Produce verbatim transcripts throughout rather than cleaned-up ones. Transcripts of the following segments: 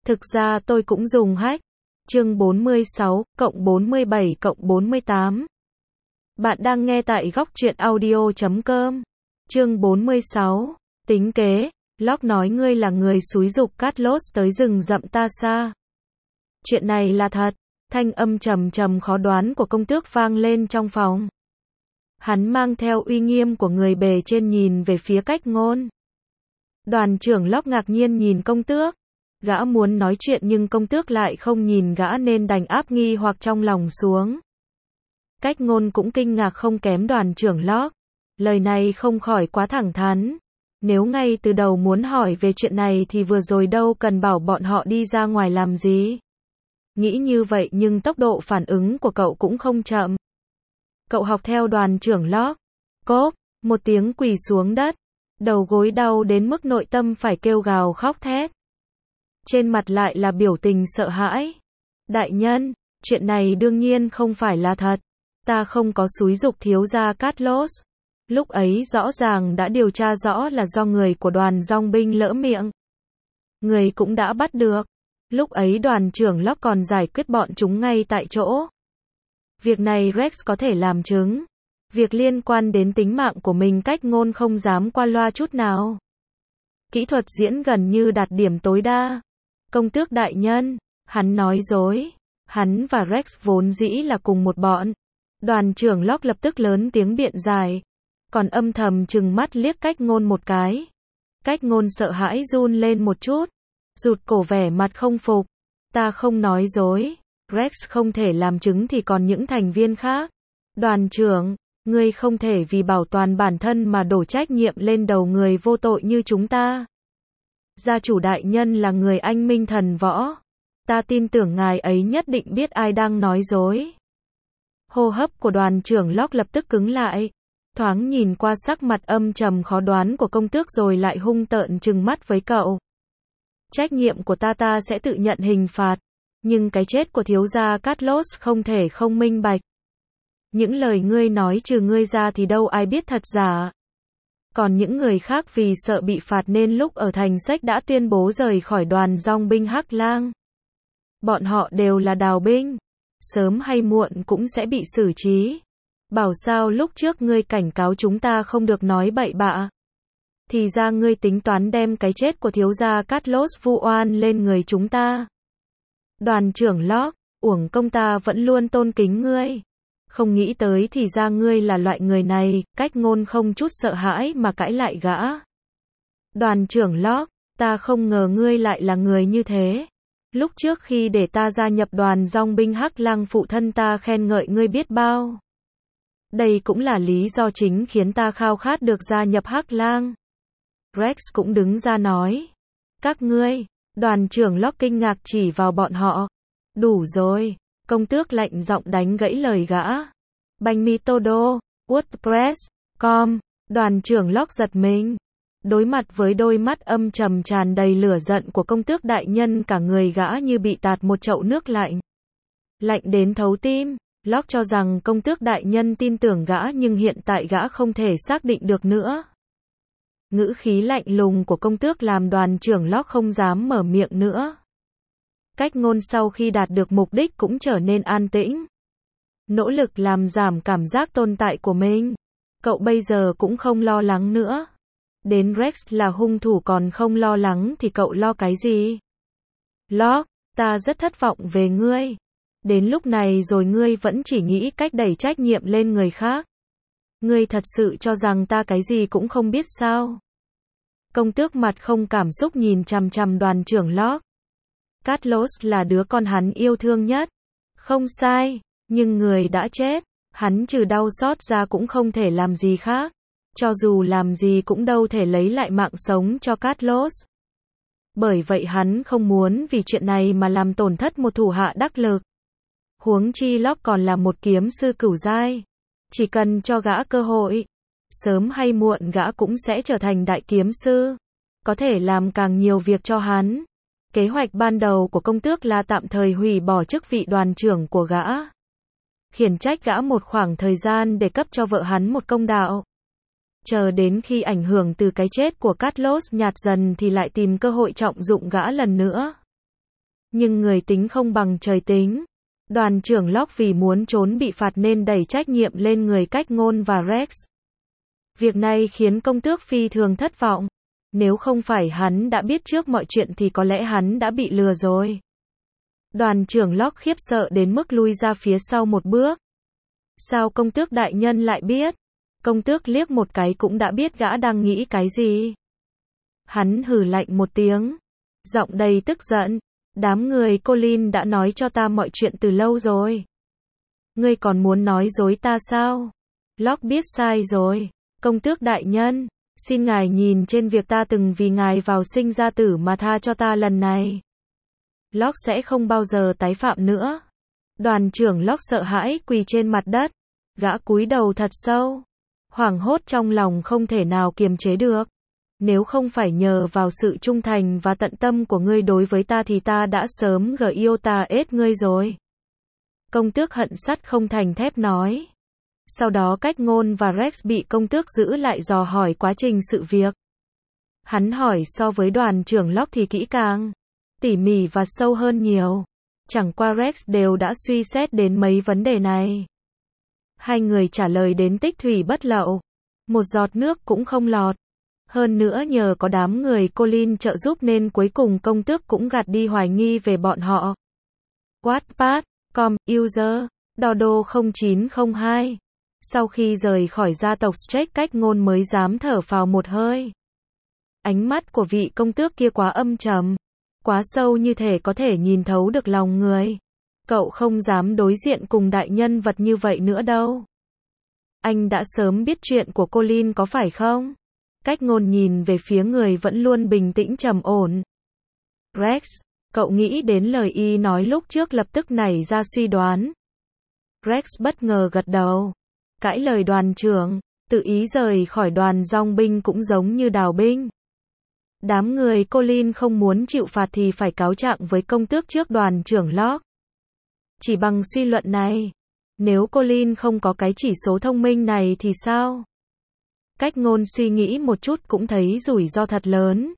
Thực ra tôi cũng dùng hack. Chương bốn mươi sáu, cộng bốn mươi bảy cộng bốn mươi tám. Bạn đang nghe tại góc truyện audio chấm com. Chương bốn mươi sáu, tính kế. Locke nói ngươi là người xúi giục Carlos tới rừng rậm ta xa. Chuyện này là thật. Thanh âm trầm trầm khó đoán của công tước vang lên trong phòng. Hắn mang theo uy nghiêm của người bề trên nhìn về phía Cách Ngôn. Đoàn trưởng Locke ngạc nhiên nhìn công tước. Gã muốn nói chuyện nhưng công tước lại không nhìn gã nên đành áp nghi hoặc trong lòng xuống. Cách Ngôn cũng kinh ngạc không kém đoàn trưởng Locke. Lời này không khỏi quá thẳng thắn. Nếu ngay từ đầu muốn hỏi về chuyện này thì vừa rồi đâu cần bảo bọn họ đi ra ngoài làm gì. Nghĩ như vậy nhưng tốc độ phản ứng của cậu cũng không chậm. Cậu học theo đoàn trưởng Locke. Cốp, một tiếng quỳ xuống đất. Đầu gối đau đến mức nội tâm phải kêu gào khóc thét. Trên mặt lại là biểu tình sợ hãi. Đại nhân, chuyện này đương nhiên không phải là thật. Ta không có xúi giục thiếu gia Carlos. Lúc ấy rõ ràng đã điều tra rõ là do người của đoàn dong binh lỡ miệng. Người cũng đã bắt được. Lúc ấy đoàn trưởng Locke còn giải quyết bọn chúng ngay tại chỗ. Việc này Rex có thể làm chứng. Việc liên quan đến tính mạng của mình Cách Ngôn không dám qua loa chút nào. Kỹ thuật diễn gần như đạt điểm tối đa. Công tước đại nhân, hắn nói dối. Hắn và Rex vốn dĩ là cùng một bọn. Đoàn trưởng Locke lập tức lớn tiếng biện giải. Còn âm thầm trừng mắt liếc Cách Ngôn một cái. Cách Ngôn sợ hãi run lên một chút. Rụt cổ vẻ mặt không phục. Ta không nói dối. Rex không thể làm chứng thì còn những thành viên khác. Đoàn trưởng, ngươi không thể vì bảo toàn bản thân mà đổ trách nhiệm lên đầu người vô tội như chúng ta. Gia chủ đại nhân là người anh minh thần võ. Ta tin tưởng ngài ấy nhất định biết ai đang nói dối. Hô hấp của đoàn trưởng Locke lập tức cứng lại. Thoáng nhìn qua sắc mặt âm trầm khó đoán của công tước rồi lại hung tợn trừng mắt với cậu. Trách nhiệm của ta ta sẽ tự nhận hình phạt. Nhưng cái chết của thiếu gia Carlos không thể không minh bạch. Những lời ngươi nói trừ ngươi ra thì đâu ai biết thật giả. Còn những người khác vì sợ bị phạt nên lúc ở thành sách đã tuyên bố rời khỏi đoàn dong binh Hắc Lang. Bọn họ đều là đào binh. Sớm hay muộn cũng sẽ bị xử trí. Bảo sao lúc trước ngươi cảnh cáo chúng ta không được nói bậy bạ. Thì ra ngươi tính toán đem cái chết của thiếu gia Carlos vu oan lên người chúng ta. Đoàn trưởng Locke, uổng công ta vẫn luôn tôn kính ngươi. Không nghĩ tới thì ra ngươi là loại người này. Cách Ngôn không chút sợ hãi mà cãi lại gã. Đoàn trưởng Locke, ta không ngờ ngươi lại là người như thế. Lúc trước khi để ta gia nhập đoàn dong binh Hắc Lang phụ thân ta khen ngợi ngươi biết bao. Đây cũng là lý do chính khiến ta khao khát được gia nhập Hắc Lang. Rex cũng đứng ra nói. Các ngươi, đoàn trưởng Locke kinh ngạc chỉ vào bọn họ. Đủ rồi, công tước lạnh giọng đánh gãy lời gã. Banh mi todo, WordPress, com, đoàn trưởng Locke giật mình. Đối mặt với đôi mắt âm trầm tràn đầy lửa giận của công tước đại nhân cả người gã như bị tạt một chậu nước lạnh. Lạnh đến thấu tim, Locke cho rằng công tước đại nhân tin tưởng gã nhưng hiện tại gã không thể xác định được nữa. Ngữ khí lạnh lùng của công tước làm đoàn trưởng Locke không dám mở miệng nữa. Cách Ngôn sau khi đạt được mục đích cũng trở nên an tĩnh. Nỗ lực làm giảm cảm giác tồn tại của mình. Cậu bây giờ cũng không lo lắng nữa. Đến Rex là hung thủ còn không lo lắng thì cậu lo cái gì? Locke, ta rất thất vọng về ngươi. Đến lúc này rồi ngươi vẫn chỉ nghĩ cách đẩy trách nhiệm lên người khác. Ngươi thật sự cho rằng ta cái gì cũng không biết sao? Công tước mặt không cảm xúc nhìn chằm chằm đoàn trưởng Locke. Carlos là đứa con hắn yêu thương nhất. Không sai, nhưng người đã chết. Hắn trừ đau xót ra cũng không thể làm gì khác. Cho dù làm gì cũng đâu thể lấy lại mạng sống cho Carlos. Bởi vậy hắn không muốn vì chuyện này mà làm tổn thất một thủ hạ đắc lực. Huống chi Locke còn là một kiếm sư cửu giai. Chỉ cần cho gã cơ hội, sớm hay muộn gã cũng sẽ trở thành đại kiếm sư. Có thể làm càng nhiều việc cho hắn. Kế hoạch ban đầu của công tước là tạm thời hủy bỏ chức vị đoàn trưởng của gã. Khiển trách gã một khoảng thời gian để cấp cho vợ hắn một công đạo. Chờ đến khi ảnh hưởng từ cái chết của Carlos nhạt dần thì lại tìm cơ hội trọng dụng gã lần nữa. Nhưng người tính không bằng trời tính. Đoàn trưởng Locke vì muốn trốn bị phạt nên đẩy trách nhiệm lên người Cách Ngôn và Rex. Việc này khiến công tước phi thường thất vọng. Nếu không phải hắn đã biết trước mọi chuyện thì có lẽ hắn đã bị lừa rồi. Đoàn trưởng Locke khiếp sợ đến mức lui ra phía sau một bước. Sao công tước đại nhân lại biết? Công tước liếc một cái cũng đã biết gã đang nghĩ cái gì. Hắn hừ lạnh một tiếng, giọng đầy tức giận. Đám người Colin đã nói cho ta mọi chuyện từ lâu rồi. Ngươi còn muốn nói dối ta sao? Locke biết sai rồi. Công tước đại nhân, xin ngài nhìn trên việc ta từng vì ngài vào sinh ra tử mà tha cho ta lần này. Locke sẽ không bao giờ tái phạm nữa. Đoàn trưởng Locke sợ hãi quỳ trên mặt đất. Gã cúi đầu thật sâu. Hoảng hốt trong lòng không thể nào kiềm chế được. Nếu không phải nhờ vào sự trung thành và tận tâm của ngươi đối với ta thì ta đã sớm gờ yêu ta ết ngươi rồi. Công tước hận sắt không thành thép nói. Sau đó Cách Ngôn và Rex bị công tước giữ lại dò hỏi quá trình sự việc. Hắn hỏi so với đoàn trưởng Locke thì kỹ càng, tỉ mỉ và sâu hơn nhiều. Chẳng qua Rex đều đã suy xét đến mấy vấn đề này. Hai người trả lời đến tích thủy bất lậu. Một giọt nước cũng không lọt. Hơn nữa nhờ có đám người Colin trợ giúp nên cuối cùng công tước cũng gạt đi hoài nghi về bọn họ. Wattpad, com, user, Dodo không chín không hai. Sau khi rời khỏi gia tộc Strake, Cách Ngôn mới dám thở phào một hơi. Ánh mắt của vị công tước kia quá âm trầm, quá sâu như thể có thể nhìn thấu được lòng người. Cậu không dám đối diện cùng đại nhân vật như vậy nữa đâu. Anh đã sớm biết chuyện của Colin có phải không? Cách Ngôn nhìn về phía người vẫn luôn bình tĩnh trầm ổn. Rex, cậu nghĩ đến lời y nói lúc trước lập tức nảy ra suy đoán. Rex bất ngờ gật đầu. Cãi lời đoàn trưởng, tự ý rời khỏi đoàn dòng binh cũng giống như đào binh. Đám người Colin không muốn chịu phạt thì phải cáo trạng với công tước trước đoàn trưởng Locke. Chỉ bằng suy luận này, nếu Colin không có cái chỉ số thông minh này thì sao? Cách Ngôn suy nghĩ một chút cũng thấy rủi ro thật lớn.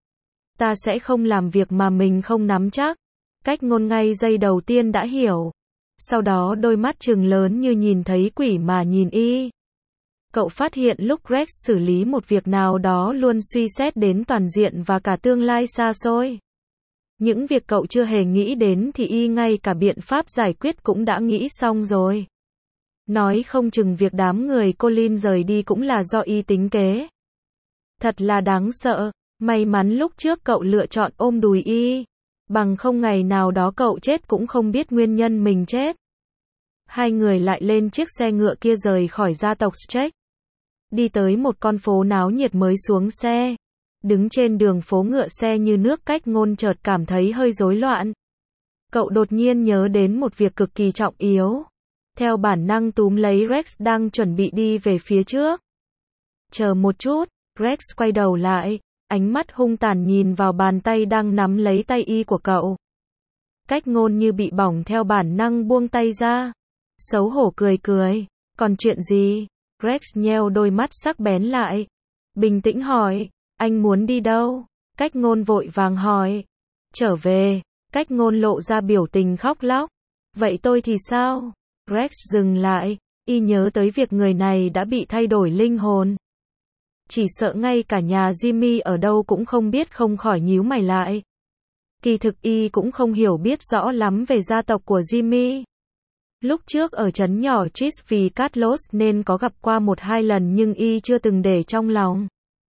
Ta sẽ không làm việc mà mình không nắm chắc. Cách Ngôn ngay giây đầu tiên đã hiểu. Sau đó đôi mắt trừng lớn như nhìn thấy quỷ mà nhìn y. Cậu phát hiện lúc Rex xử lý một việc nào đó luôn suy xét đến toàn diện và cả tương lai xa xôi. Những việc cậu chưa hề nghĩ đến thì y ngay cả biện pháp giải quyết cũng đã nghĩ xong rồi. Nói không chừng việc đám người Colin rời đi cũng là do y tính kế. Thật là đáng sợ, may mắn lúc trước cậu lựa chọn ôm đùi y. Bằng không ngày nào đó cậu chết cũng không biết nguyên nhân mình chết. Hai người lại lên chiếc xe ngựa kia rời khỏi gia tộc Strake. Đi tới một con phố náo nhiệt mới xuống xe. Đứng trên đường phố ngựa xe như nước, Cách Ngôn chợt cảm thấy hơi rối loạn. Cậu đột nhiên nhớ đến một việc cực kỳ trọng yếu. Theo bản năng túm lấy Rex đang chuẩn bị đi về phía trước. Chờ một chút, Rex quay đầu lại, ánh mắt hung tàn nhìn vào bàn tay đang nắm lấy tay y của cậu. Cách Ngôn như bị bỏng theo bản năng buông tay ra. Xấu hổ cười cười, còn chuyện gì? Rex nheo đôi mắt sắc bén lại. Bình tĩnh hỏi, anh muốn đi đâu? Cách Ngôn vội vàng hỏi. Trở về. Cách Ngôn lộ ra biểu tình khóc lóc. Vậy tôi thì sao? Rex dừng lại, y nhớ tới việc người này đã bị thay đổi linh hồn. Chỉ sợ ngay cả nhà Jimmy ở đâu cũng không biết, không khỏi nhíu mày lại. Kỳ thực y cũng không hiểu biết rõ lắm về gia tộc của Jimmy. Lúc trước ở trấn nhỏ Chis vì Carlos nên có gặp qua một hai lần nhưng y chưa từng để trong lòng.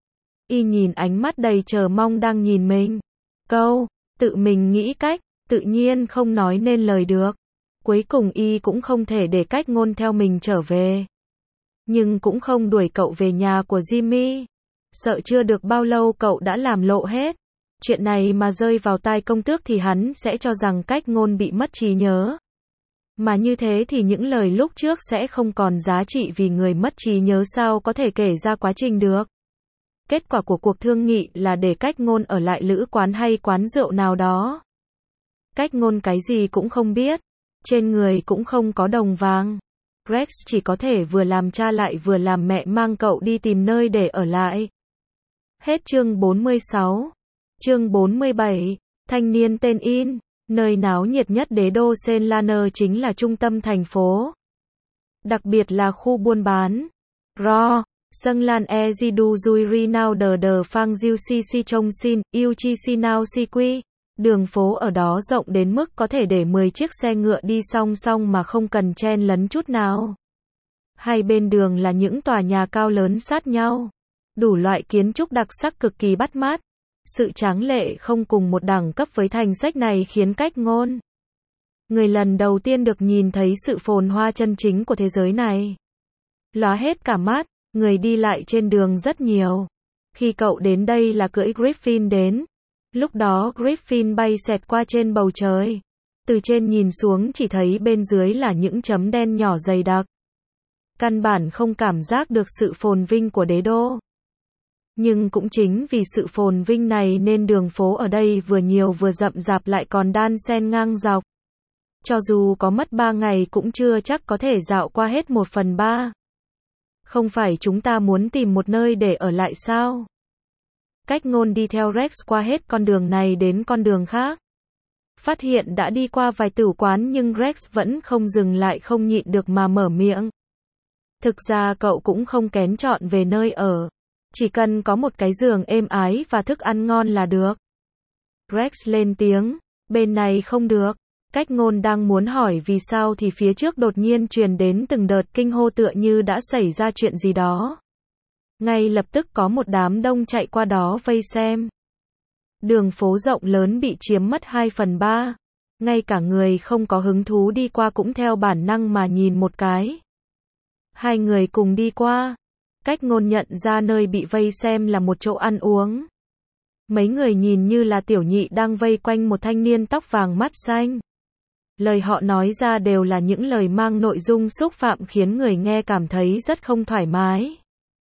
Y nhìn ánh mắt đầy chờ mong đang nhìn mình. Câu, tự mình nghĩ cách, tự nhiên không nói nên lời được. Cuối cùng y cũng không thể để Cách Ngôn theo mình trở về. Nhưng cũng không đuổi cậu về nhà của Jimmy. Sợ chưa được bao lâu cậu đã làm lộ hết. Chuyện này mà rơi vào tai công tước thì hắn sẽ cho rằng Cách Ngôn bị mất trí nhớ. Mà như thế thì những lời lúc trước sẽ không còn giá trị vì người mất trí nhớ sao có thể kể ra quá trình được. Kết quả của cuộc thương nghị là để Cách Ngôn ở lại lữ quán hay quán rượu nào đó. Cách Ngôn cái gì cũng không biết. Trên người cũng không có đồng vàng. Rex chỉ có thể vừa làm cha lại vừa làm mẹ mang cậu đi tìm nơi để ở lại. Hết chương bốn mươi sáu. Chương bốn mươi bảy. Thanh niên tên In. Nơi náo nhiệt nhất đế đô Sen Laner chính là trung tâm thành phố. Đặc biệt là khu buôn bán. Ro, Sân Lan E Zidu Dui Rinao Đờ Đờ Phang Diu Si Si Trông Xin, Yêu Chi Si Nao Si Quy. Đường phố ở đó rộng đến mức có thể để mười chiếc xe ngựa đi song song mà không cần chen lấn chút nào. Hai bên đường là những tòa nhà cao lớn sát nhau. Đủ loại kiến trúc đặc sắc cực kỳ bắt mắt. Sự tráng lệ không cùng một đẳng cấp với thành sách này khiến Cách Ngôn, người lần đầu tiên được nhìn thấy sự phồn hoa chân chính của thế giới này, lóa hết cả mắt. Người đi lại trên đường rất nhiều. Khi cậu đến đây là cưỡi Griffin đến. Lúc đó Griffin bay xẹt qua trên bầu trời. Từ trên nhìn xuống chỉ thấy bên dưới là những chấm đen nhỏ dày đặc. Căn bản không cảm giác được sự phồn vinh của đế đô. Nhưng cũng chính vì sự phồn vinh này nên đường phố ở đây vừa nhiều vừa rậm rạp lại còn đan xen ngang dọc. Cho dù có mất ba ngày cũng chưa chắc có thể dạo qua hết một phần ba. Không phải chúng ta muốn tìm một nơi để ở lại sao? Cách Ngôn đi theo Rex qua hết con đường này đến con đường khác. Phát hiện đã đi qua vài tử quán nhưng Rex vẫn không dừng lại, không nhịn được mà mở miệng. Thực ra cậu cũng không kén chọn về nơi ở. Chỉ cần có một cái giường êm ái và thức ăn ngon là được. Rex lên tiếng, bên này không được. Cách Ngôn đang muốn hỏi vì sao thì phía trước đột nhiên truyền đến từng đợt kinh hô tựa như đã xảy ra chuyện gì đó. Ngay lập tức có một đám đông chạy qua đó vây xem. Đường phố rộng lớn bị chiếm mất hai phần ba. Ngay cả người không có hứng thú đi qua cũng theo bản năng mà nhìn một cái. Hai người cùng đi qua. Cách Ngôn nhận ra nơi bị vây xem là một chỗ ăn uống. Mấy người nhìn như là tiểu nhị đang vây quanh một thanh niên tóc vàng mắt xanh. Lời họ nói ra đều là những lời mang nội dung xúc phạm khiến người nghe cảm thấy rất không thoải mái.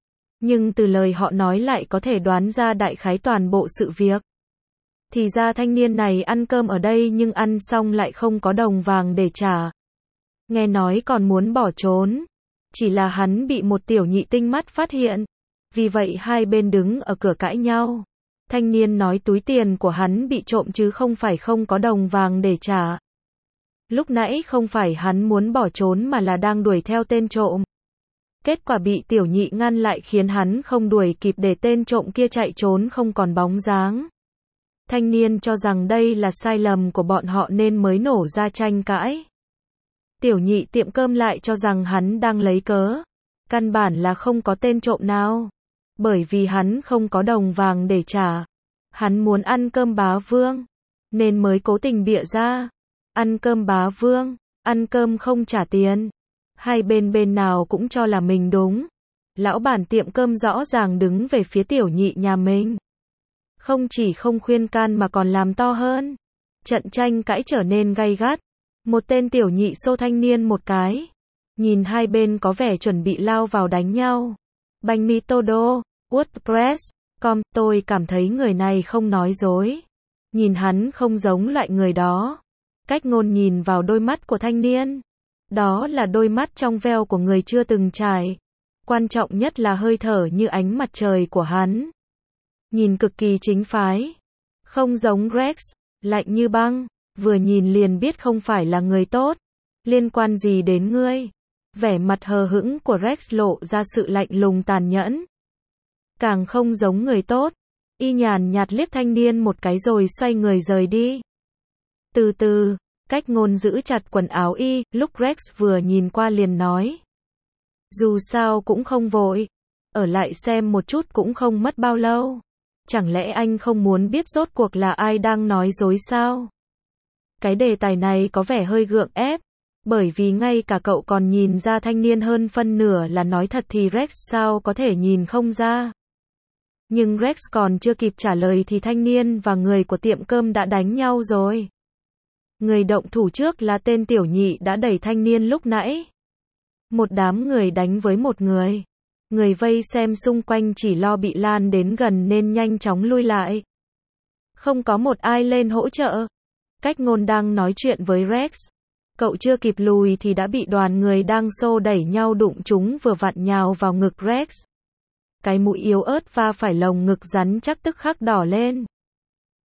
Nhưng từ lời họ nói lại có thể đoán ra đại khái toàn bộ sự việc. Thì ra thanh niên này ăn cơm ở đây nhưng ăn xong lại không có đồng vàng để trả. Nghe nói còn muốn bỏ trốn. Chỉ là hắn bị một tiểu nhị tinh mắt phát hiện. Vì vậy hai bên đứng ở cửa cãi nhau. Thanh niên nói túi tiền của hắn bị trộm chứ không phải không có đồng vàng để trả. Lúc nãy không phải hắn muốn bỏ trốn mà là đang đuổi theo tên trộm. Kết quả bị tiểu nhị ngăn lại khiến hắn không đuổi kịp để tên trộm kia chạy trốn không còn bóng dáng. Thanh niên cho rằng đây là sai lầm của bọn họ nên mới nổ ra tranh cãi. Tiểu nhị tiệm cơm lại cho rằng hắn đang lấy cớ. Căn bản là không có tên trộm nào. Bởi vì hắn không có đồng vàng để trả. Hắn muốn ăn cơm bá vương. Nên mới cố tình bịa ra. Ăn cơm bá vương, ăn cơm không trả tiền. Hai bên bên nào cũng cho là mình đúng. Lão bản tiệm cơm rõ ràng đứng về phía tiểu nhị nhà mình. Không chỉ không khuyên can mà còn làm to hơn. Trận tranh cãi trở nên gay gắt. Một tên tiểu nhị xô thanh niên một cái. Nhìn hai bên có vẻ chuẩn bị lao vào đánh nhau. Bánh mì Todo, WordPress, com, tôi cảm thấy người này không nói dối. Nhìn hắn không giống loại người đó. Cách Ngôn nhìn vào đôi mắt của thanh niên. Đó là đôi mắt trong veo của người chưa từng trải. Quan trọng nhất là hơi thở như ánh mặt trời của hắn. Nhìn cực kỳ chính phái. Không giống Rex, lạnh như băng. Vừa nhìn liền biết không phải là người tốt. Liên quan gì đến ngươi? Vẻ mặt hờ hững của Rex lộ ra sự lạnh lùng tàn nhẫn. Càng không giống người tốt. Y nhàn nhạt liếc thanh niên một cái rồi xoay người rời đi. Từ từ, Cách Ngôn giữ chặt quần áo y, lúc Rex vừa nhìn qua liền nói. Dù sao cũng không vội. Ở lại xem một chút cũng không mất bao lâu. Chẳng lẽ anh không muốn biết rốt cuộc là ai đang nói dối sao? Cái đề tài này có vẻ hơi gượng ép. Bởi vì ngay cả cậu còn nhìn ra thanh niên hơn phân nửa là nói thật thì Rex sao có thể nhìn không ra. Nhưng Rex còn chưa kịp trả lời thì thanh niên và người của tiệm cơm đã đánh nhau rồi. Người động thủ trước là tên tiểu nhị đã đẩy thanh niên lúc nãy. Một đám người đánh với một người. Người vây xem xung quanh chỉ lo bị lan đến gần nên nhanh chóng lui lại. Không có một ai lên hỗ trợ. Cách Ngôn đang nói chuyện với Rex. Cậu chưa kịp lùi thì đã bị đoàn người đang xô đẩy nhau đụng chúng vừa vặn nhào vào ngực Rex. Cái mũi yếu ớt va phải lồng ngực rắn chắc tức khắc đỏ lên.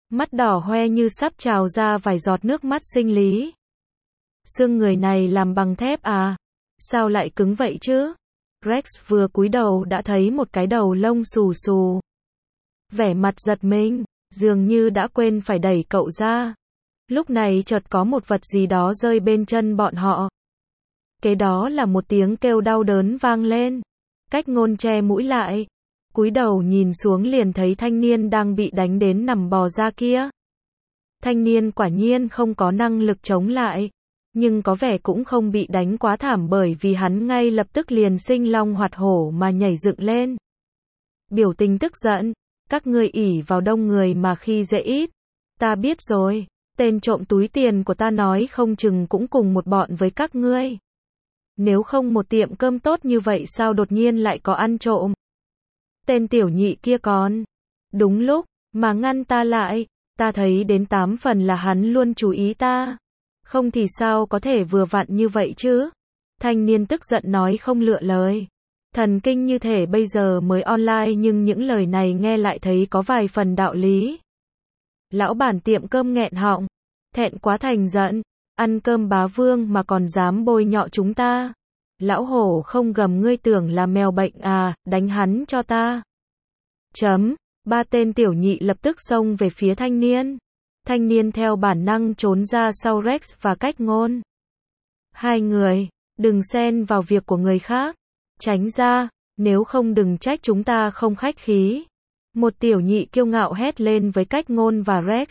mắt đỏ hoe như sắp trào ra vài giọt nước mắt sinh lý. Xương người này làm bằng thép à? Sao lại cứng vậy chứ? Rex vừa cúi đầu đã thấy một cái đầu lông xù xù. Vẻ mặt giật mình, dường như đã quên phải đẩy cậu ra. Lúc này chợt có một vật gì đó rơi bên chân bọn họ. Kế đó là một tiếng kêu đau đớn vang lên. Cách Ngôn che mũi lại, cúi đầu nhìn xuống liền thấy thanh niên đang bị đánh đến nằm bò ra kia. Thanh niên quả nhiên không có năng lực chống lại, nhưng có vẻ cũng không bị đánh quá thảm bởi vì hắn ngay lập tức liền sinh long hoạt hổ mà nhảy dựng lên. Biểu tình tức giận, các ngươi ỷ vào đông người mà khi dễ ít. Ta biết rồi, tên trộm túi tiền của ta nói không chừng cũng cùng một bọn với các ngươi. Nếu không một tiệm cơm tốt như vậy sao đột nhiên lại có ăn trộm. Tên tiểu nhị kia còn đúng lúc mà ngăn ta lại, ta thấy đến tám phần là hắn luôn chú ý ta. Không thì sao có thể vừa vặn như vậy chứ? Thanh niên tức giận nói không lựa lời. Thần kinh như thể bây giờ mới online nhưng những lời này nghe lại thấy có vài phần đạo lý. Lão bản tiệm cơm nghẹn họng, thẹn quá thành giận, ăn cơm bá vương mà còn dám bôi nhọ chúng ta. Lão hổ không gầm ngươi tưởng là mèo bệnh à, đánh hắn cho ta. Chấm, ba tên tiểu nhị lập tức xông về phía thanh niên. Thanh niên theo bản năng trốn ra sau Rex và Cách Ngôn. Hai người, đừng xen vào việc của người khác. Tránh ra, nếu không đừng trách chúng ta không khách khí. Một tiểu nhị kiêu ngạo hét lên với Cách Ngôn và Rex.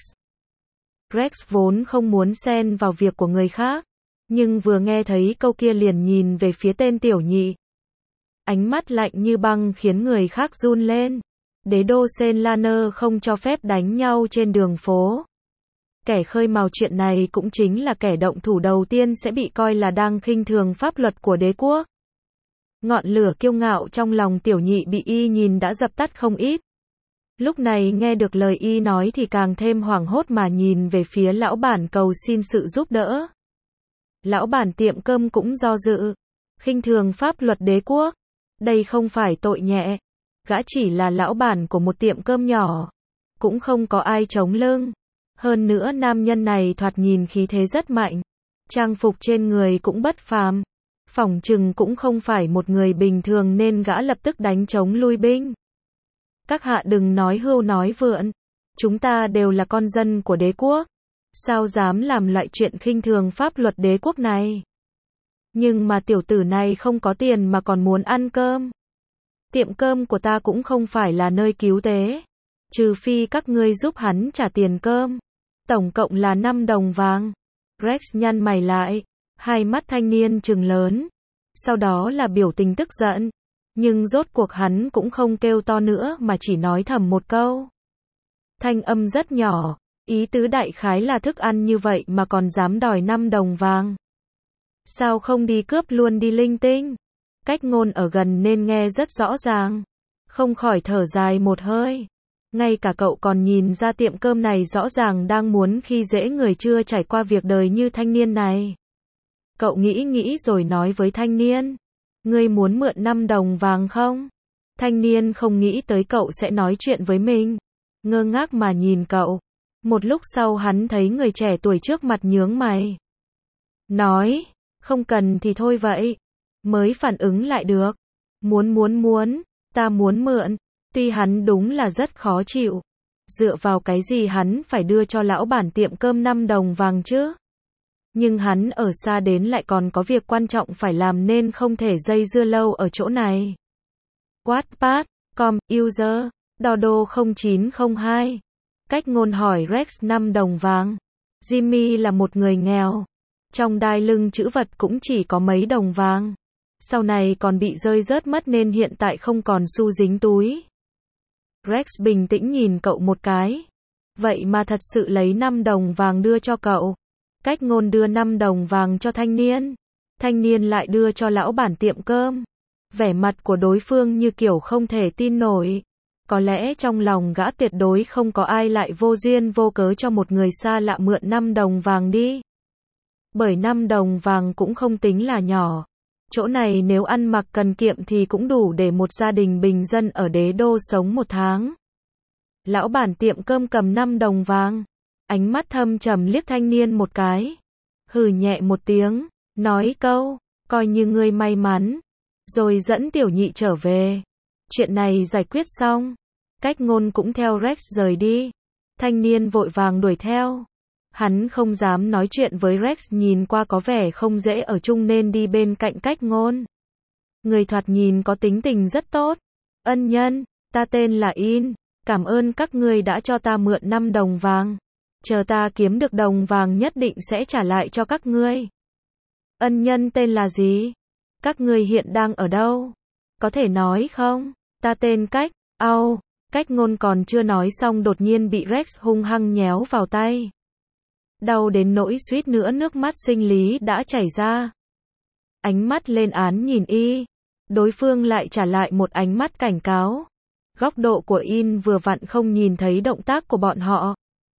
Rex vốn không muốn xen vào việc của người khác, nhưng vừa nghe thấy câu kia liền nhìn về phía tên tiểu nhị. Ánh mắt lạnh như băng khiến người khác run lên. Đế đô Senlaner không cho phép đánh nhau trên đường phố. Kẻ khơi mào chuyện này cũng chính là kẻ động thủ đầu tiên sẽ bị coi là đang khinh thường pháp luật của đế quốc. Ngọn lửa kiêu ngạo trong lòng tiểu nhị bị y nhìn đã dập tắt không ít. Lúc này nghe được lời y nói thì càng thêm hoảng hốt mà nhìn về phía lão bản cầu xin sự giúp đỡ. Lão bản tiệm cơm cũng do dự. Khinh thường pháp luật đế quốc. Đây không phải tội nhẹ. Gã chỉ là lão bản của một tiệm cơm nhỏ. Cũng không có ai chống lưng. Hơn nữa nam nhân này thoạt nhìn khí thế rất mạnh. Trang phục trên người cũng bất phàm. Phỏng chừng cũng không phải một người bình thường nên gã lập tức đánh trống lui binh. Các hạ đừng nói hưu nói vượn. Chúng ta đều là con dân của đế quốc. Sao dám làm loại chuyện khinh thường pháp luật đế quốc này? Nhưng mà tiểu tử này không có tiền mà còn muốn ăn cơm. Tiệm cơm của ta cũng không phải là nơi cứu tế. Trừ phi các ngươi giúp hắn trả tiền cơm. Tổng cộng là năm đồng vàng. Rex nhăn mày lại. Hai mắt thanh niên trừng lớn. Sau đó là biểu tình tức giận. Nhưng rốt cuộc hắn cũng không kêu to nữa mà chỉ nói thầm một câu. Thanh âm rất nhỏ. Ý tứ đại khái là thức ăn như vậy mà còn dám đòi năm đồng vàng. Sao không đi cướp luôn đi linh tinh? Cách Ngôn ở gần nên nghe rất rõ ràng. Không khỏi thở dài một hơi. Ngay cả cậu còn nhìn ra tiệm cơm này rõ ràng đang muốn khi dễ người chưa trải qua việc đời như thanh niên này. Cậu nghĩ nghĩ rồi nói với thanh niên. Ngươi muốn mượn năm đồng vàng không? Thanh niên không nghĩ tới cậu sẽ nói chuyện với mình. Ngơ ngác mà nhìn cậu. Một lúc sau hắn thấy người trẻ tuổi trước mặt nhướng mày. Nói, không cần thì thôi vậy. Mới phản ứng lại được. Muốn muốn muốn, ta muốn mượn. Tuy hắn đúng là rất khó chịu. Dựa vào cái gì hắn phải đưa cho lão bản tiệm cơm năm đồng vàng chứ? Nhưng hắn ở xa đến lại còn có việc quan trọng phải làm nên không thể dây dưa lâu ở chỗ này. Wattpad, com, user, Dodo không chín không hai. Cách Ngôn hỏi Rex năm đồng vàng. Jimmy là một người nghèo. Trong đai lưng trữ vật cũng chỉ có mấy đồng vàng. Sau này còn bị rơi rớt mất nên hiện tại không còn xu dính túi. Rex bình tĩnh nhìn cậu một cái. Vậy mà thật sự lấy năm đồng vàng đưa cho cậu. Cách Ngôn đưa năm đồng vàng cho thanh niên. Thanh niên lại đưa cho lão bản tiệm cơm. Vẻ mặt của đối phương như kiểu không thể tin nổi. Có lẽ trong lòng gã tuyệt đối không có ai lại vô duyên vô cớ cho một người xa lạ mượn năm đồng vàng đi. Bởi năm đồng vàng cũng không tính là nhỏ. Chỗ này nếu ăn mặc cần kiệm thì cũng đủ để một gia đình bình dân ở đế đô sống một tháng. Lão bản tiệm cơm cầm năm đồng vàng. Ánh mắt thâm trầm liếc thanh niên một cái. Hừ nhẹ một tiếng, nói câu, coi như ngươi may mắn. Rồi dẫn tiểu nhị trở về. Chuyện này giải quyết xong. Cách Ngôn cũng theo Rex rời đi. Thanh niên vội vàng đuổi theo. Hắn không dám nói chuyện với Rex, nhìn qua có vẻ không dễ ở chung nên đi bên cạnh Cách Ngôn. Người thoạt nhìn có tính tình rất tốt. Ân nhân, ta tên là In. Cảm ơn các ngươi đã cho ta mượn năm đồng vàng. Chờ ta kiếm được đồng vàng nhất định sẽ trả lại cho các ngươi. Ân nhân tên là gì? Các ngươi hiện đang ở đâu? Có thể nói không? Ta tên Cách. Au, Cách Ngôn còn chưa nói xong đột nhiên bị Rex hung hăng nhéo vào tay. Đau đến nỗi suýt nữa nước mắt sinh lý đã chảy ra. Ánh mắt lên án nhìn y. Đối phương lại trả lại một ánh mắt cảnh cáo. Góc độ của In vừa vặn không nhìn thấy động tác của bọn họ.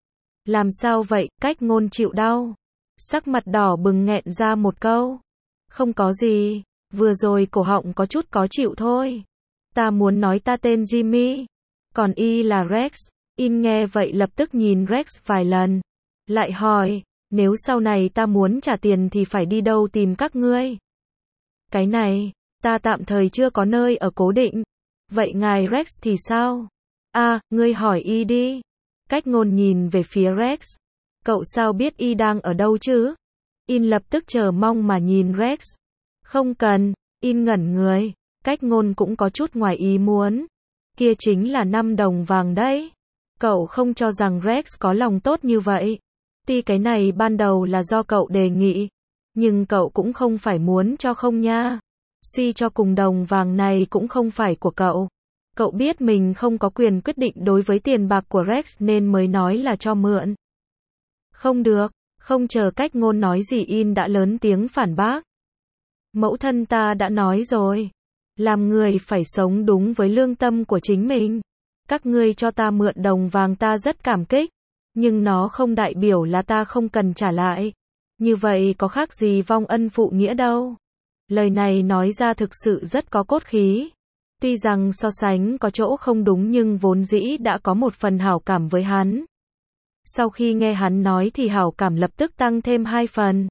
Làm sao vậy? Cách Ngôn chịu đau. Sắc mặt đỏ bừng nghẹn ra một câu. Không có gì, vừa rồi cổ họng có chút khó chịu thôi. Ta muốn nói ta tên Jimmy. Còn y là Rex. In nghe vậy lập tức nhìn Rex vài lần. Lại hỏi, nếu sau này ta muốn trả tiền thì phải đi đâu tìm các ngươi? Cái này, ta tạm thời chưa có nơi ở cố định. Vậy ngài Rex thì sao? À, ngươi hỏi y đi. Cách Ngôn nhìn về phía Rex. Cậu sao biết y đang ở đâu chứ? In lập tức chờ mong mà nhìn Rex. Không cần, In ngẩn người. Cách Ngôn cũng có chút ngoài ý muốn. Kia chính là năm đồng vàng đấy. Cậu không cho rằng Rex có lòng tốt như vậy. Tuy cái này ban đầu là do cậu đề nghị. Nhưng cậu cũng không phải muốn cho không nha. Suy cho cùng đồng vàng này cũng không phải của cậu. Cậu biết mình không có quyền quyết định đối với tiền bạc của Rex nên mới nói là cho mượn. Không được, không chờ Cách Ngôn nói gì In đã lớn tiếng phản bác. Mẫu thân ta đã nói rồi. Làm người phải sống đúng với lương tâm của chính mình. Các ngươi cho ta mượn đồng vàng ta rất cảm kích. Nhưng nó không đại biểu là ta không cần trả lại. Như vậy có khác gì vong ân phụ nghĩa đâu. Lời này nói ra thực sự rất có cốt khí. Tuy rằng so sánh có chỗ không đúng nhưng vốn dĩ đã có một phần hảo cảm với hắn. Sau khi nghe hắn nói thì hảo cảm lập tức tăng thêm hai phần.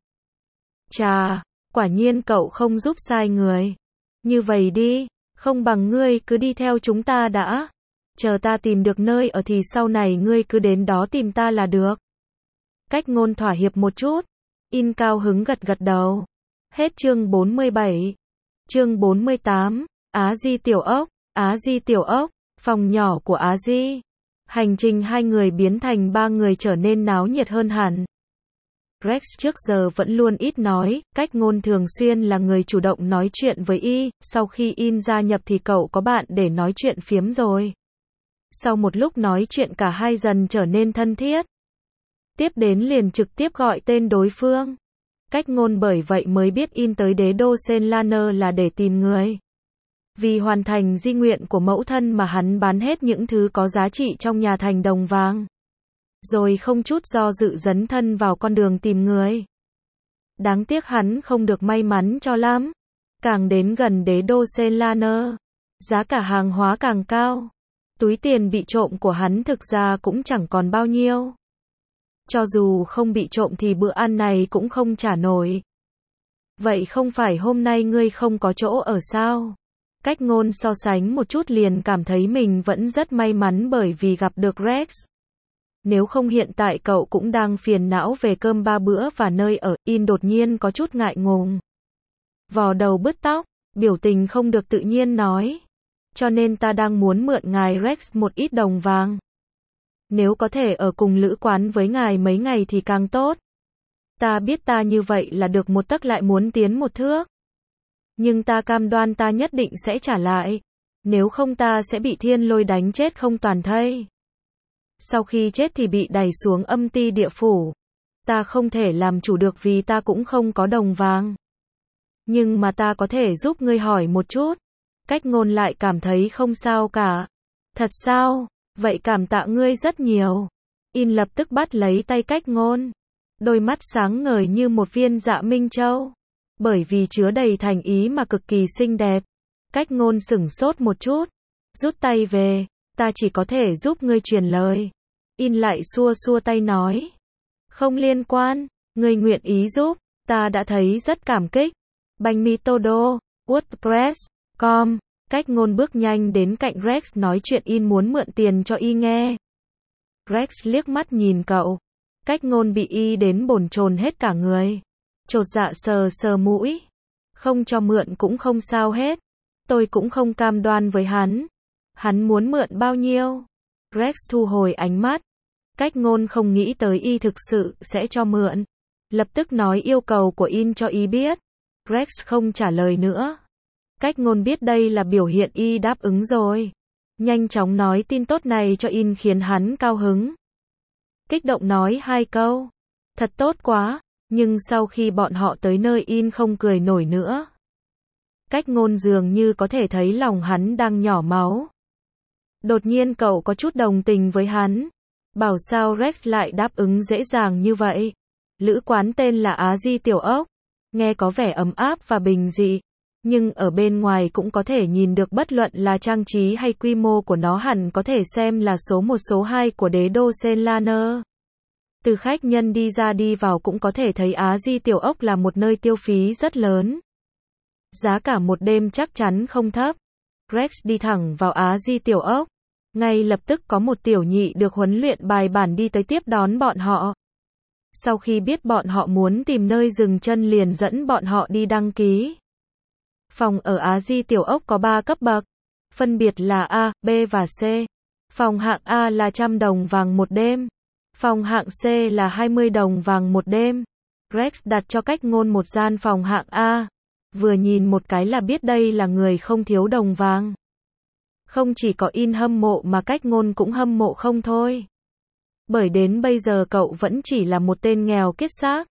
Chà, quả nhiên cậu không giúp sai người. Như vậy đi, không bằng ngươi cứ đi theo chúng ta đã. Chờ ta tìm được nơi ở thì sau này ngươi cứ đến đó tìm ta là được. Cách Ngôn thỏa hiệp một chút. In cao hứng gật gật đầu. Hết chương bốn mươi bảy. Chương bốn mươi tám. Á Di tiểu ốc. Á Di tiểu ốc. Phòng nhỏ của Á Di. Hành trình hai người biến thành ba người trở nên náo nhiệt hơn hẳn. Rex trước giờ vẫn luôn ít nói, Cách Ngôn thường xuyên là người chủ động nói chuyện với y, sau khi In gia nhập thì cậu có bạn để nói chuyện phiếm rồi. Sau một lúc nói chuyện cả hai dần trở nên thân thiết. Tiếp đến liền trực tiếp gọi tên đối phương. Cách Ngôn bởi vậy mới biết In tới đế đô Senlaner là để tìm người. Vì hoàn thành di nguyện của mẫu thân mà hắn bán hết những thứ có giá trị trong nhà thành đồng vàng. Rồi không chút do dự dấn thân vào con đường tìm người. Đáng tiếc hắn không được may mắn cho lắm. Càng đến gần đế đô Senlaner, giá cả hàng hóa càng cao. Túi tiền bị trộm của hắn thực ra cũng chẳng còn bao nhiêu. Cho dù không bị trộm thì bữa ăn này cũng không trả nổi. Vậy không phải hôm nay ngươi không có chỗ ở sao? Cách Ngôn so sánh một chút liền cảm thấy mình vẫn rất may mắn bởi vì gặp được Rex. Nếu không hiện tại cậu cũng đang phiền não về cơm ba bữa và nơi ở. In đột nhiên có chút ngại ngùng. Vò đầu bứt tóc, biểu tình không được tự nhiên nói. Cho nên ta đang muốn mượn ngài Rex một ít đồng vàng. Nếu có thể ở cùng lữ quán với ngài mấy ngày thì càng tốt. Ta biết ta như vậy là được một tấc lại muốn tiến một thước. Nhưng ta cam đoan ta nhất định sẽ trả lại. Nếu không ta sẽ bị thiên lôi đánh chết không toàn thây. Sau khi chết thì bị đày xuống âm ti địa phủ. Ta không thể làm chủ được vì ta cũng không có đồng vàng. Nhưng mà ta có thể giúp ngươi hỏi một chút. Cách Ngôn lại cảm thấy không sao cả. Thật sao? Vậy cảm tạ ngươi rất nhiều. In lập tức bắt lấy tay Cách Ngôn. Đôi mắt sáng ngời như một viên dạ minh châu. Bởi vì chứa đầy thành ý mà cực kỳ xinh đẹp. Cách Ngôn sửng sốt một chút. Rút tay về. Ta chỉ có thể giúp ngươi truyền lời. In lại xua xua tay nói. Không liên quan, ngươi nguyện ý giúp, ta đã thấy rất cảm kích. Bánh mì Todo, WordPress, com. Cách ngôn bước nhanh đến cạnh Rex nói chuyện In muốn mượn tiền cho Y nghe. Rex liếc mắt nhìn cậu. Cách ngôn bị Y đến bồn chồn hết cả người. Chột dạ sờ sờ mũi. Không cho mượn cũng không sao hết. Tôi cũng không cam đoan với hắn. Hắn muốn mượn bao nhiêu? Rex thu hồi ánh mắt. Cách ngôn không nghĩ tới Y thực sự sẽ cho mượn. Lập tức nói yêu cầu của In cho Y biết. Rex không trả lời nữa. Cách ngôn biết đây là biểu hiện Y đáp ứng rồi. Nhanh chóng nói tin tốt này cho In khiến hắn cao hứng. Kích động nói hai câu. Thật tốt quá. Nhưng sau khi bọn họ tới nơi In không cười nổi nữa. Cách ngôn dường như có thể thấy lòng hắn đang nhỏ máu. Đột nhiên cậu có chút đồng tình với hắn. Bảo sao Rex lại đáp ứng dễ dàng như vậy. Lữ quán tên là Á Di Tiểu Ốc. Nghe có vẻ ấm áp và bình dị. Nhưng ở bên ngoài cũng có thể nhìn được bất luận là trang trí hay quy mô của nó hẳn có thể xem là số một số hai của đế đô Senlaner. Từ khách nhân đi ra đi vào cũng có thể thấy Á Di Tiểu Ốc là một nơi tiêu phí rất lớn. Giá cả một đêm chắc chắn không thấp. Rex đi thẳng vào Á Di Tiểu Ốc. Ngay lập tức có một tiểu nhị được huấn luyện bài bản đi tới tiếp đón bọn họ. Sau khi biết bọn họ muốn tìm nơi dừng chân liền dẫn bọn họ đi đăng ký. Phòng ở Á Di Tiểu Ốc có ba cấp bậc, phân biệt là A, B và C. Phòng hạng A là trăm đồng vàng một đêm. Phòng hạng C là hai mươi đồng vàng một đêm. Rex đặt cho cách ngôn một gian phòng hạng A. Vừa nhìn một cái là biết đây là người không thiếu đồng vàng. Không chỉ có In hâm mộ mà cách ngôn cũng hâm mộ không thôi. Bởi đến bây giờ cậu vẫn chỉ là một tên nghèo kiết xác.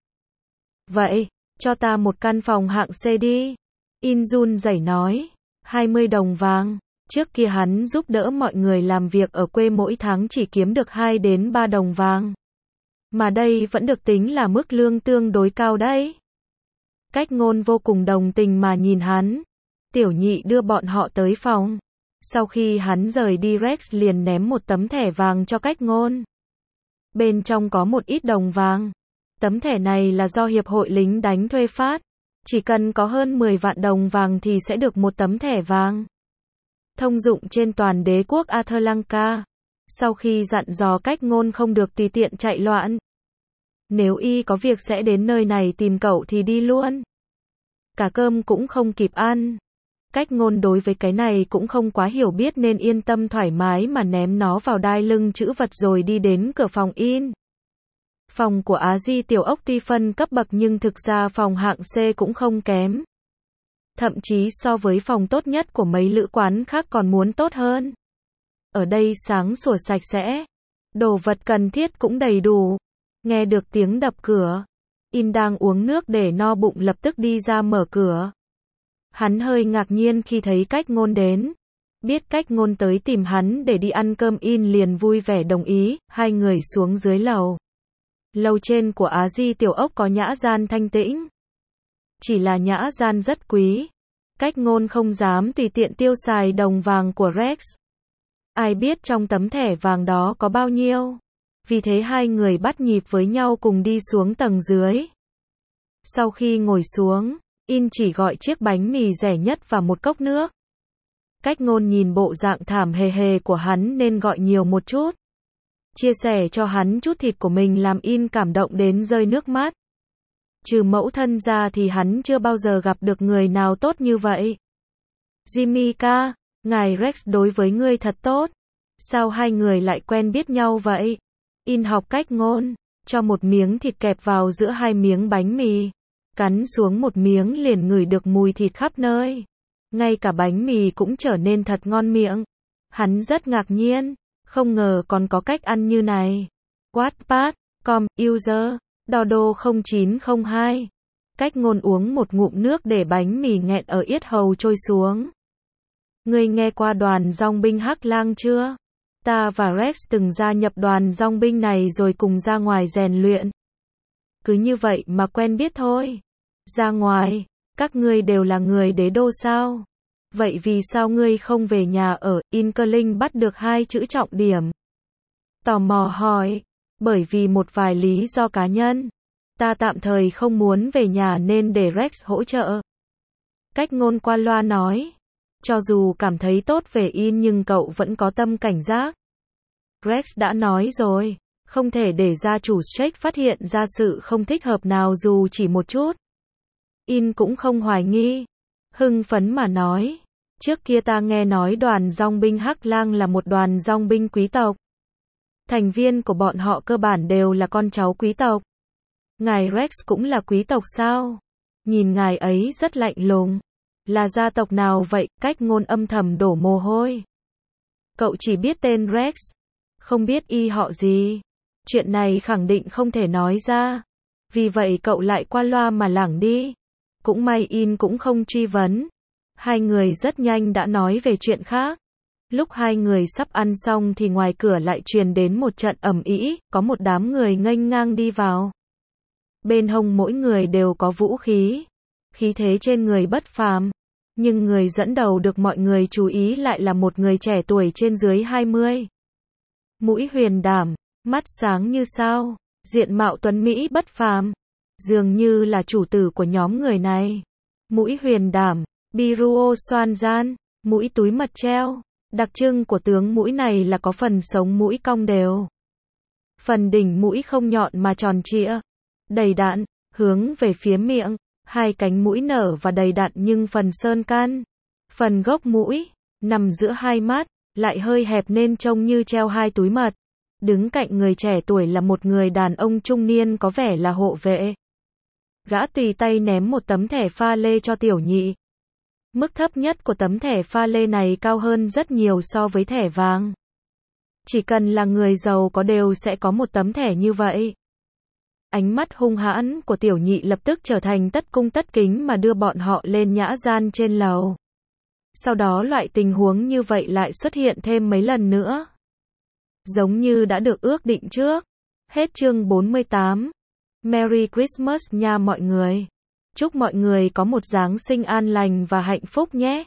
Vậy, cho ta một căn phòng hạng C đi. In run rẩy nói. hai mươi đồng vàng. Trước kia hắn giúp đỡ mọi người làm việc ở quê mỗi tháng chỉ kiếm được hai đến ba đồng vàng. Mà đây vẫn được tính là mức lương tương đối cao đấy. Cách ngôn vô cùng đồng tình mà nhìn hắn. Tiểu nhị đưa bọn họ tới phòng. Sau khi hắn rời đi Rex liền ném một tấm thẻ vàng cho cách ngôn. Bên trong có một ít đồng vàng. Tấm thẻ này là do Hiệp hội lính đánh thuê phát. Chỉ cần có hơn mười vạn đồng vàng thì sẽ được một tấm thẻ vàng. Thông dụng trên toàn đế quốc Atlantica. Sau khi dặn dò cách ngôn không được tùy tiện chạy loạn. Nếu Y có việc sẽ đến nơi này tìm cậu thì đi luôn. Cả cơm cũng không kịp ăn. Cách ngôn đối với cái này cũng không quá hiểu biết nên yên tâm thoải mái mà ném nó vào đai lưng trữ vật rồi đi đến cửa phòng In. Phòng của Á Di Tiểu Ốc tuy phân cấp bậc nhưng thực ra phòng hạng C cũng không kém. Thậm chí so với phòng tốt nhất của mấy lữ quán khác còn muốn tốt hơn. Ở đây sáng sủa sạch sẽ. Đồ vật cần thiết cũng đầy đủ. Nghe được tiếng đập cửa. In đang uống nước để no bụng lập tức đi ra mở cửa. Hắn hơi ngạc nhiên khi thấy cách ngôn đến. Biết cách ngôn tới tìm hắn để đi ăn cơm In liền vui vẻ đồng ý, hai người xuống dưới lầu. Lầu trên của Á Di Tiểu Ốc có nhã gian thanh tĩnh. Chỉ là nhã gian rất quý. Cách ngôn không dám tùy tiện tiêu xài đồng vàng của Rex. Ai biết trong tấm thẻ vàng đó có bao nhiêu. Vì thế hai người bắt nhịp với nhau cùng đi xuống tầng dưới. Sau khi ngồi xuống, In chỉ gọi chiếc bánh mì rẻ nhất và một cốc nước. Cách ngôn nhìn bộ dạng thảm hề hề của hắn nên gọi nhiều một chút. Chia sẻ cho hắn chút thịt của mình làm In cảm động đến rơi nước mắt. Trừ mẫu thân ra thì hắn chưa bao giờ gặp được người nào tốt như vậy. Jimmy ca, ngài Rex đối với ngươi thật tốt. Sao hai người lại quen biết nhau vậy? In học cách ngôn, cho một miếng thịt kẹp vào giữa hai miếng bánh mì. Cắn xuống một miếng liền ngửi được mùi thịt khắp nơi. Ngay cả bánh mì cũng trở nên thật ngon miệng. Hắn rất ngạc nhiên, không ngờ còn có cách ăn như này. Wattpad, com, user, Dodo không chín không hai. Cách ngôn uống một ngụm nước để bánh mì nghẹn ở yết hầu trôi xuống. Ngươi nghe qua đoàn dòng binh Hắc Lang chưa? Ta và Rex từng gia nhập đoàn dòng binh này rồi cùng ra ngoài rèn luyện. Cứ như vậy mà quen biết thôi. Ra ngoài, các ngươi đều là người đế đô sao? Vậy vì sao ngươi không về nhà ở? Inkerling bắt được hai chữ trọng điểm. Tò mò hỏi. Bởi vì một vài lý do cá nhân. Ta tạm thời không muốn về nhà nên để Rex hỗ trợ. Cách ngôn qua loa nói. Cho dù cảm thấy tốt về In nhưng cậu vẫn có tâm cảnh giác. Rex đã nói rồi. Không thể để gia chủ Shake phát hiện ra sự không thích hợp nào dù chỉ một chút. In cũng không hoài nghi. Hưng phấn mà nói. Trước kia ta nghe nói đoàn dòng binh Hắc Lang là một đoàn dòng binh quý tộc. Thành viên của bọn họ cơ bản đều là con cháu quý tộc. Ngài Rex cũng là quý tộc sao? Nhìn ngài ấy rất lạnh lùng. Là gia tộc nào vậy? Cách ngôn âm thầm đổ mồ hôi. Cậu chỉ biết tên Rex. Không biết y họ gì. Chuyện này khẳng định không thể nói ra. Vì vậy cậu lại qua loa mà lảng đi. Cũng may In cũng không truy vấn. Hai người rất nhanh đã nói về chuyện khác. Lúc hai người sắp ăn xong thì ngoài cửa lại truyền đến một trận ầm ĩ, có một đám người nghênh ngang đi vào. Bên hông mỗi người đều có vũ khí. Khí thế trên người bất phàm. Nhưng người dẫn đầu được mọi người chú ý lại là một người trẻ tuổi trên dưới hai mươi. Mũi huyền đảm, mắt sáng như sao, diện mạo tuấn mỹ bất phàm. Dường như là chủ tử của nhóm người này. Mũi huyền đảm, Biruo xoan gian, mũi túi mật treo. Đặc trưng của tướng mũi này là có phần sống mũi cong đều. Phần đỉnh mũi không nhọn mà tròn trịa, đầy đặn, hướng về phía miệng. Hai cánh mũi nở và đầy đặn nhưng phần sơn can. Phần gốc mũi, nằm giữa hai mắt, lại hơi hẹp nên trông như treo hai túi mật. Đứng cạnh người trẻ tuổi là một người đàn ông trung niên có vẻ là hộ vệ. Gã tùy tay ném một tấm thẻ pha lê cho tiểu nhị. Mức thấp nhất của tấm thẻ pha lê này cao hơn rất nhiều so với thẻ vàng. Chỉ cần là người giàu có đều sẽ có một tấm thẻ như vậy. Ánh mắt hung hãn của tiểu nhị lập tức trở thành tất cung tất kính mà đưa bọn họ lên nhã gian trên lầu. Sau đó loại tình huống như vậy lại xuất hiện thêm mấy lần nữa. Giống như đã được ước định trước. Hết chương bốn mươi tám. Merry Christmas nha mọi người. Chúc mọi người có một Giáng sinh an lành và hạnh phúc nhé.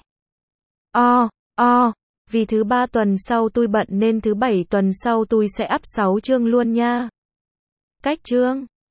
O, o, vì thứ ba tuần sau tôi bận nên thứ bảy tuần sau tôi sẽ up sáu chương luôn nha. Cách chương